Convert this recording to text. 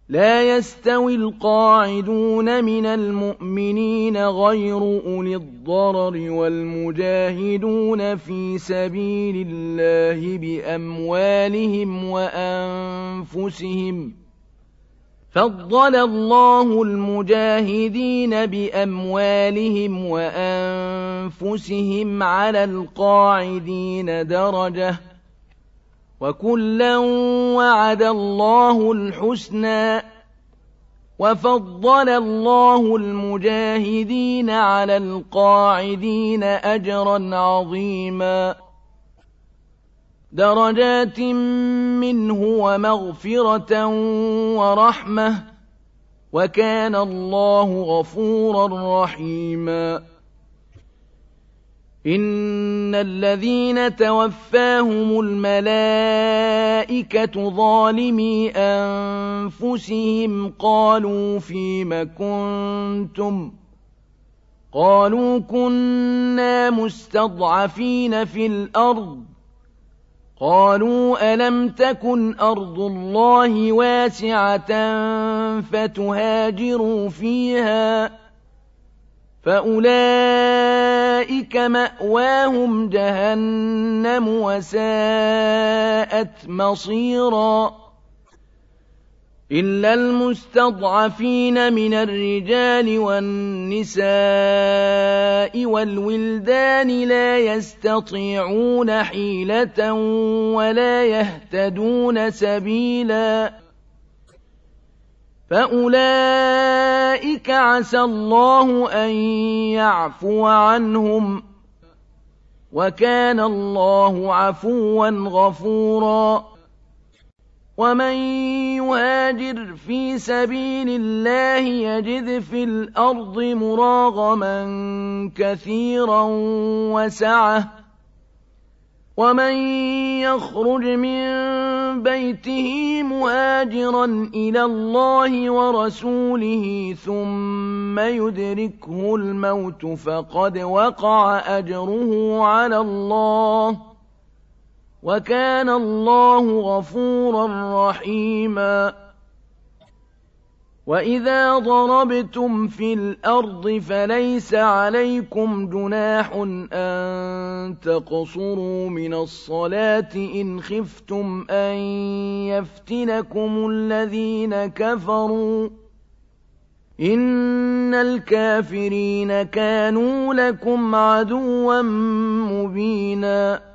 لا يستوي القاعدون من المؤمنين غير أولي الضرر والمجاهدون في سبيل الله بأموالهم وأنفسهم. فضل الله المجاهدين بأموالهم وأنفسهم على القاعدين درجة، وكلا وعد الله الحسنى، وفضل الله المجاهدين على القاعدين أجرا عظيما، درجات منه ومغفرة ورحمة، وكان الله غفورا رحيما. إن الذين توفاهم الملائكة ظالمي أنفسهم قالوا فيم كنتم؟ قالوا كنا مستضعفين في الأرض. قالوا ألم تكن أرض الله واسعة فتهاجروا فيها؟ فأولئك مأواهم جهنم وساءت مصيرا. إلا المستضعفين من الرجال والنساء والولدان لا يستطيعون حيلة ولا يهتدون سبيلا، فأولئك عسى الله أن يعفو عنهم، وكان الله عفوا غفورا. ومن يهاجر في سبيل الله يجد في الأرض مراغما كثيرا وسعة، ومن يخرج من بيته مهاجرا إلى الله ورسوله ثم يدركه الموت فقد وقع أجره على الله، وكان الله غفورا رحيما. وإذا ضربتم في الأرض فليس عليكم جناح أن تقصروا من الصلاة إن خفتم أن يفتنكم الذين كفروا، إن الكافرين كانوا لكم عدوا مبينا.